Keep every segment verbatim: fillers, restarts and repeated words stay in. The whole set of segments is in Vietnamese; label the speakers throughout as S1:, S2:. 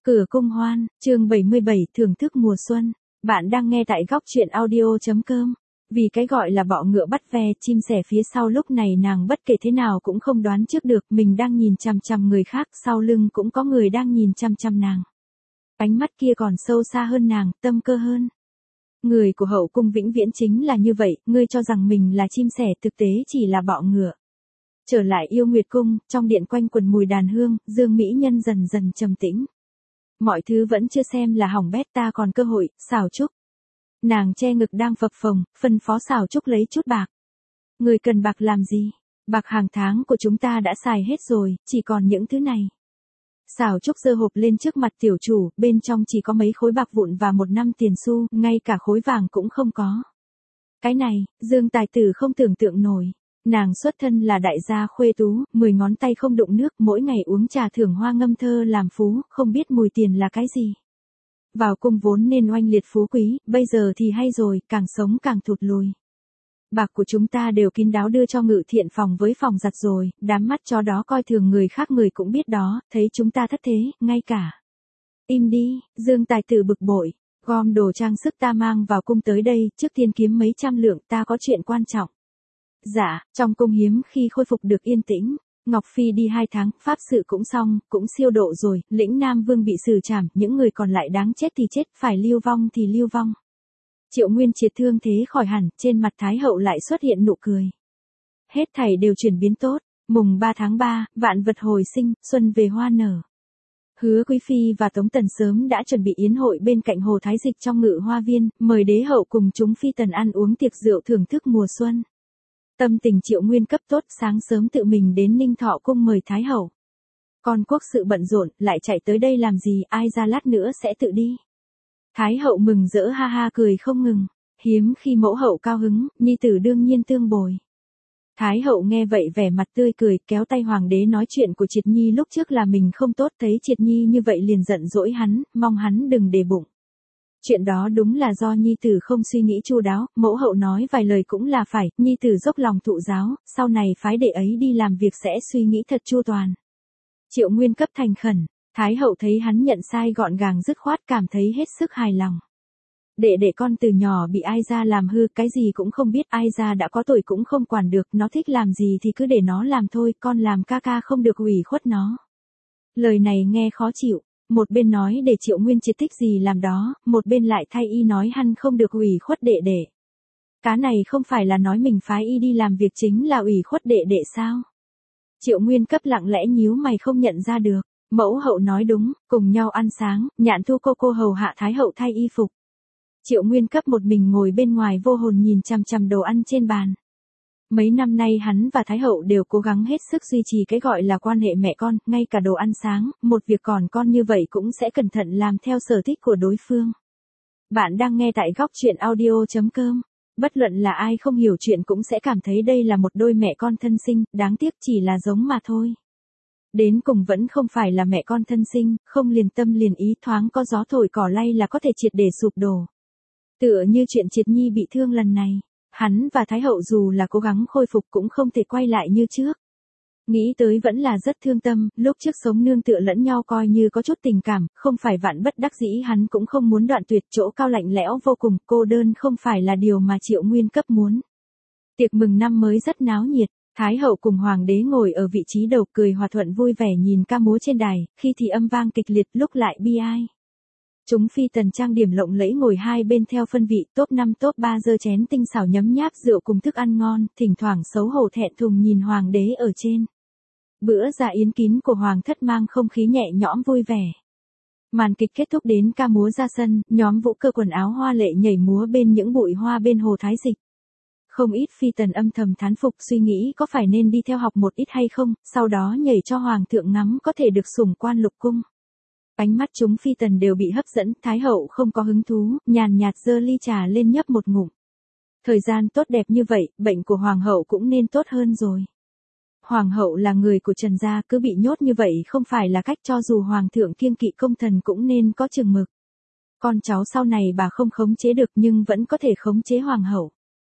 S1: Cửa cung hoan, chương bảy mươi bảy, thưởng thức mùa xuân. Bạn đang nghe tại góc truyện audio chấm com. Vì cái gọi là bọ ngựa bắt ve, chim sẻ phía sau lúc này nàng bất kể thế nào cũng không đoán trước được mình đang nhìn chằm chằm người khác, sau lưng cũng có người đang nhìn chằm chằm nàng. Ánh mắt kia còn sâu xa hơn nàng, tâm cơ hơn. Người của hậu cung vĩnh viễn chính là như vậy, ngươi cho rằng mình là chim sẻ thực tế chỉ là bọ ngựa. Trở lại yêu nguyệt cung, trong điện quanh quần mùi đàn hương, Dương Mỹ Nhân dần dần trầm tĩnh. Mọi thứ vẫn chưa xem là hỏng bét, ta còn cơ hội. Xảo Trúc. Nàng che ngực đang phập phồng, phân phó Xảo Trúc lấy chút bạc. Người cần bạc làm gì? Bạc hàng tháng của chúng ta đã xài hết rồi, chỉ còn những thứ này. Xảo Trúc giơ hộp lên trước mặt tiểu chủ, bên trong chỉ có mấy khối bạc vụn và một năm tiền xu, ngay cả khối vàng cũng không có. Cái này, Dương tài tử không tưởng tượng nổi. Nàng xuất thân là đại gia khuê tú, mười ngón tay không đụng nước, mỗi ngày uống trà thưởng hoa ngâm thơ làm phú, không biết mùi tiền là cái gì. Vào cung vốn nên oanh liệt phú quý, bây giờ thì hay rồi, càng sống càng thụt lùi. Bạc của chúng ta đều kín đáo đưa cho ngự thiện phòng với phòng giặt rồi, đám mắt chó đó coi thường người khác người cũng biết đó, thấy chúng ta thất thế, ngay cả. Im đi, Dương tài tử bực bội, gom đồ trang sức ta mang vào cung tới đây, trước tiên kiếm mấy trăm lượng, ta có chuyện quan trọng. Dạ, trong cung hiếm khi khôi phục được yên tĩnh. Ngọc Phi đi hai tháng, pháp sự cũng xong, cũng siêu độ rồi, lĩnh Nam Vương bị xử trảm, những người còn lại đáng chết thì chết, phải lưu vong thì lưu vong. Triệu Nguyên triệt thương thế khỏi hẳn, trên mặt Thái hậu lại xuất hiện nụ cười. Hết thảy đều chuyển biến tốt, mùng ba tháng ba, vạn vật hồi sinh, xuân về hoa nở. Hứa Quý Phi và Tống Tần sớm đã chuẩn bị yến hội bên cạnh hồ Thái Dịch trong ngự hoa viên, mời đế hậu cùng chúng phi tần ăn uống tiệc rượu thưởng thức mùa xuân. Tâm tình Triệu Nguyên cấp tốt, sáng sớm tự mình đến Ninh Thọ cung mời Thái hậu. Con quốc sự bận rộn, lại chạy tới đây làm gì, ai ra lát nữa sẽ tự đi. Thái hậu mừng rỡ ha ha cười không ngừng, hiếm khi mẫu hậu cao hứng, nhi tử đương nhiên tương bồi. Thái hậu nghe vậy vẻ mặt tươi cười, kéo tay hoàng đế nói chuyện của Triệt Nhi lúc trước là mình không tốt, thấy Triệt Nhi như vậy liền giận dỗi hắn, mong hắn đừng để bụng. Chuyện đó đúng là do nhi tử không suy nghĩ chu đáo, mẫu hậu nói vài lời cũng là phải, nhi tử dốc lòng thụ giáo, sau này phái đệ ấy đi làm việc sẽ suy nghĩ thật chu toàn. Triệu Nguyên cấp thành khẩn, Thái hậu thấy hắn nhận sai gọn gàng dứt khoát, cảm thấy hết sức hài lòng. Đệ đệ con từ nhỏ bị ai ra làm hư, cái gì cũng không biết, ai ra đã có tuổi cũng không quản được, nó thích làm gì thì cứ để nó làm thôi, con làm ca ca không được ủy khuất nó. Lời này nghe khó chịu. Một bên nói để Triệu Nguyên triệt thích gì làm đó, một bên lại thay y nói hắn không được ủy khuất đệ đệ. Cá này không phải là nói mình phái y đi làm việc chính là ủy khuất đệ đệ sao? Triệu Nguyên cấp lặng lẽ nhíu mày không nhận ra được. Mẫu hậu nói đúng, cùng nhau ăn sáng, Nhạn Thu cô cô hầu hạ Thái hậu thay y phục. Triệu Nguyên cấp một mình ngồi bên ngoài vô hồn nhìn chằm chằm đồ ăn trên bàn. Mấy năm nay hắn và Thái hậu đều cố gắng hết sức duy trì cái gọi là quan hệ mẹ con, ngay cả đồ ăn sáng, một việc còn con như vậy cũng sẽ cẩn thận làm theo sở thích của đối phương. Bạn đang nghe tại góc truyện audio chấm com. Bất luận là ai không hiểu chuyện cũng sẽ cảm thấy đây là một đôi mẹ con thân sinh, đáng tiếc chỉ là giống mà thôi. Đến cùng vẫn không phải là mẹ con thân sinh, không liền tâm liền ý, thoáng có gió thổi cỏ lay là có thể triệt để sụp đổ. Tựa như chuyện Triệt Nhi bị thương lần này. Hắn và Thái hậu dù là cố gắng khôi phục cũng không thể quay lại như trước. Nghĩ tới vẫn là rất thương tâm, lúc trước sống nương tựa lẫn nhau coi như có chút tình cảm, không phải vạn bất đắc dĩ hắn cũng không muốn đoạn tuyệt, chỗ cao lạnh lẽo vô cùng, cô đơn không phải là điều mà Triệu Nguyên cấp muốn. Tiệc mừng năm mới rất náo nhiệt, Thái hậu cùng hoàng đế ngồi ở vị trí đầu cười hòa thuận vui vẻ nhìn ca múa trên đài, khi thì âm vang kịch liệt lúc lại bi ai. Chúng phi tần trang điểm lộng lẫy ngồi hai bên theo phân vị, top năm top ba giơ chén tinh xảo nhấm nháp rượu cùng thức ăn ngon, thỉnh thoảng xấu hổ thẹn thùng nhìn hoàng đế ở trên. Bữa dạ yến kín của hoàng thất mang không khí nhẹ nhõm vui vẻ. Màn kịch kết thúc đến ca múa ra sân, nhóm vũ cơ quần áo hoa lệ nhảy múa bên những bụi hoa bên hồ Thái Dịch. Không ít phi tần âm thầm thán phục suy nghĩ có phải nên đi theo học một ít hay không, sau đó nhảy cho hoàng thượng ngắm có thể được sủng quan lục cung. Ánh mắt chúng phi tần đều bị hấp dẫn, Thái hậu không có hứng thú, nhàn nhạt giơ ly trà lên nhấp một ngụm. Thời gian tốt đẹp như vậy, bệnh của hoàng hậu cũng nên tốt hơn rồi. Hoàng hậu là người của Trần gia, cứ bị nhốt như vậy không phải là cách, cho dù hoàng thượng kiêng kỵ công thần cũng nên có chừng mực. Con cháu sau này bà không khống chế được nhưng vẫn có thể khống chế hoàng hậu.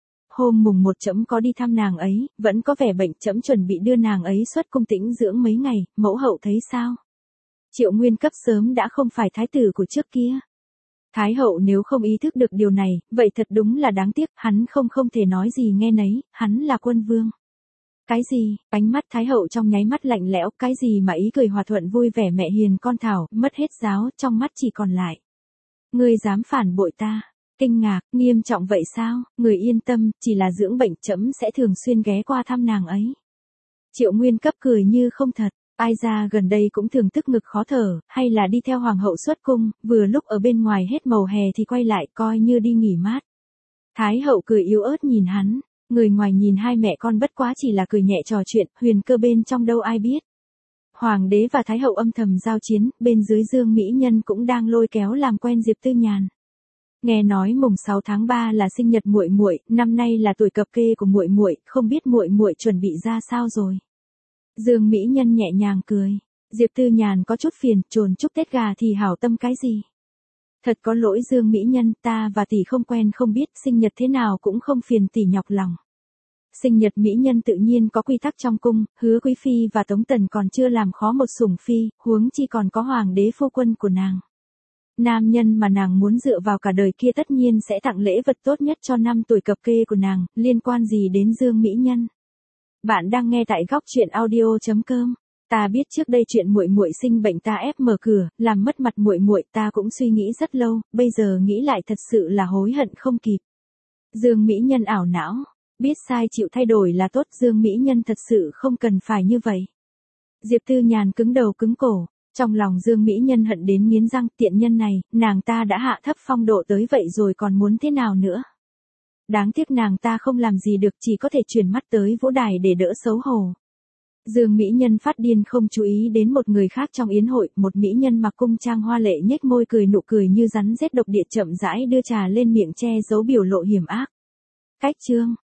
S1: Hôm mùng một trẫm có đi thăm nàng ấy, vẫn có vẻ bệnh, trẫm chuẩn bị đưa nàng ấy xuất cung tĩnh dưỡng mấy ngày, mẫu hậu thấy sao? Triệu Nguyên Cấp sớm đã không phải thái tử của trước kia. Thái hậu nếu không ý thức được điều này, vậy thật đúng là đáng tiếc, hắn không không thể nói gì nghe nấy, hắn là quân vương. Cái gì, ánh mắt Thái hậu trong nháy mắt lạnh lẽo, cái gì mà ý cười hòa thuận vui vẻ mẹ hiền con thảo, mất hết giáo, trong mắt chỉ còn lại. Ngươi dám phản bội ta, kinh ngạc, nghiêm trọng vậy sao, người yên tâm, chỉ là dưỡng bệnh trẫm sẽ thường xuyên ghé qua thăm nàng ấy. Triệu Nguyên Cấp cười như không thật. Ai ra gần đây cũng thường tức ngực khó thở, hay là đi theo hoàng hậu xuất cung, vừa lúc ở bên ngoài hết màu hè thì quay lại coi như đi nghỉ mát. Thái hậu cười yếu ớt nhìn hắn, người ngoài nhìn hai mẹ con bất quá chỉ là cười nhẹ trò chuyện, huyền cơ bên trong đâu ai biết. Hoàng đế và thái hậu âm thầm giao chiến, bên dưới Dương mỹ nhân cũng đang lôi kéo làm quen Diệp Tư Nhàn. Nghe nói mùng sáu tháng ba là sinh nhật muội muội, năm nay là tuổi cập kê của muội muội, không biết muội muội chuẩn bị ra sao rồi. Dương mỹ nhân nhẹ nhàng cười, Diệp Tư Nhàn có chút phiền, trồn chúc Tết gà thì hảo tâm cái gì. Thật có lỗi Dương mỹ nhân, ta và tỷ không quen không biết, sinh nhật thế nào cũng không phiền tỷ nhọc lòng. Sinh nhật mỹ nhân tự nhiên có quy tắc trong cung, Hứa quý phi và Tống Tần còn chưa làm khó một sủng phi, huống chi còn có hoàng đế phu quân của nàng. Nam nhân mà nàng muốn dựa vào cả đời kia tất nhiên sẽ tặng lễ vật tốt nhất cho năm tuổi cập kê của nàng, liên quan gì đến Dương mỹ nhân. Bạn đang nghe tại góc truyện audio chấm com. Ta biết trước đây chuyện muội muội sinh bệnh ta ép mở cửa, làm mất mặt muội muội, ta cũng suy nghĩ rất lâu, bây giờ nghĩ lại thật sự là hối hận không kịp. Dương mỹ nhân ảo não, biết sai chịu thay đổi là tốt, Dương mỹ nhân thật sự không cần phải như vậy. Diệp Tư Nhàn cứng đầu cứng cổ, trong lòng Dương mỹ nhân hận đến nghiến răng, tiện nhân này, nàng ta đã hạ thấp phong độ tới vậy rồi còn muốn thế nào nữa. Đáng tiếc nàng ta không làm gì được, chỉ có thể chuyển mắt tới vũ đài để đỡ xấu hổ. Dương mỹ nhân phát điên không chú ý đến một người khác trong yến hội, một mỹ nhân mặc cung trang hoa lệ nhếch môi cười nụ cười như rắn rết độc địa chậm rãi đưa trà lên miệng che giấu biểu lộ hiểm ác. Cách chương,